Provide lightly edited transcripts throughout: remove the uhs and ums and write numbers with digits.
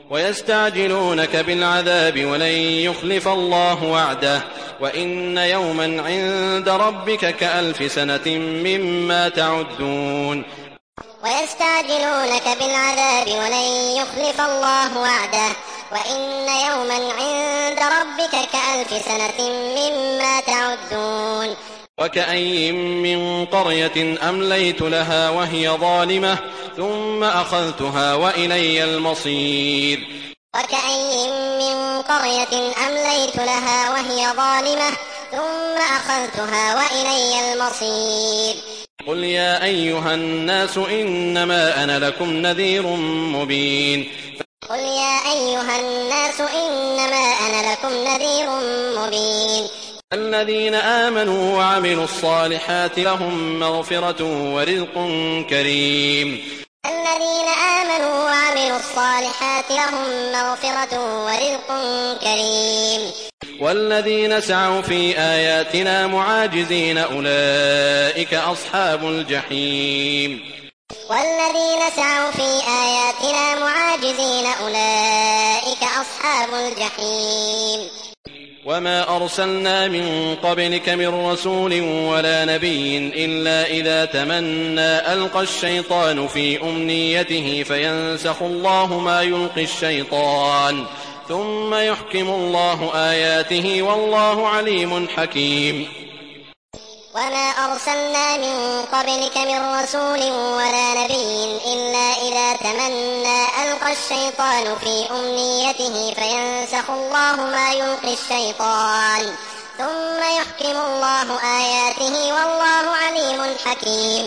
ويستعجلونك بالعذاب ولن يخلف الله وعده وإن يوما عند ربك كألف سنة مما تعدون. ويستعجلونك بالعذاب ولن يخلف الله وعده وإن يوما عند ربك كألف سنة مما تعدون. وكأين من قرية أمليت لها وهي ظالمة ثم أخذتها وإلي المصير. وكأين من قرية أمليت لها وهي ظالمة ثم أخذتها وإلي المصير. قل يا أيها الناس إنما أنا لكم نذير مبين. قل يا أيها الناس إنما أنا لكم نذير مبين. الذين آمنوا وعملوا الصالحات لهم مغفرة ورزق كريم. الذين آمنوا وعملوا الصالحات لهم مغفرة ورزق كريم. والذين سعوا في آياتنا معاجزين أولئك أصحاب الجحيم. والذين سعوا في آياتنا معاجزين أولئك أصحاب الجحيم. وما أرسلنا من قبلك من رسول ولا نبي إلا إذا تمنى ألقى الشيطان في أمنيته فينسخ الله ما يلقي الشيطان ثم يحكم الله آياته والله عليم حكيم. وما أرسلنا من قبلك من رسول ولا نبي إلا إذا تمنى ألقى الشيطان في أمنيته فينسخ الله ما يلقي الشيطان ثم يحكم الله آياته والله عليم حكيم.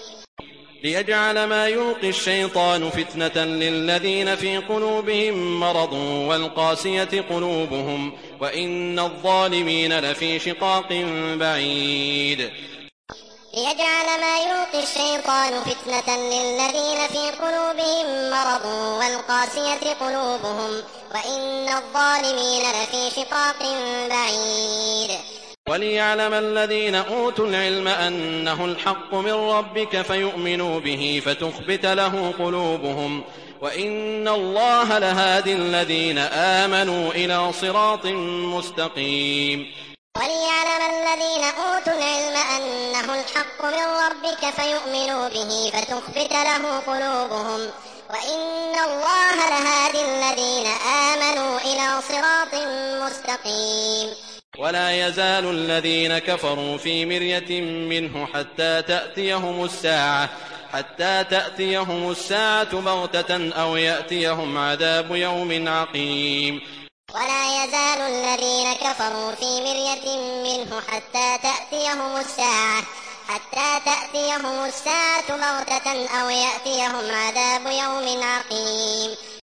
ليجعل ما يلقي الشيطان فتنة للذين في قلوبهم مرض والقاسية قلوبهم وإن الظالمين لفي شقاق بعيد. ليجعل ما يلقي الشيطان فتنة للذين في قلوبهم مرض والقاسية قلوبهم وإن الظالمين لفي شقاق بعيد. وليعلم الذين أوتوا العلم أنه الحق من ربك فيؤمنوا به فتخبت له قلوبهم وإن الله لهادي الذين آمنوا إلى صراط مستقيم. وليعلم الذين أوتوا العلم أنه الحق من ربك فيؤمنوا به فتخبت له قلوبهم وإن الله لهادي الذين آمنوا إلى صراط مستقيم. ولا يزال الذين كفروا في مرية منه حتى تأتيهم الساعة بغتة أو يأتيهم عذاب يوم عقيم. ولا يزال الذين كفروا في مرية منه حتى تأتيهم الساعة بغتة أو يأتيهم عذاب يوم عقيم.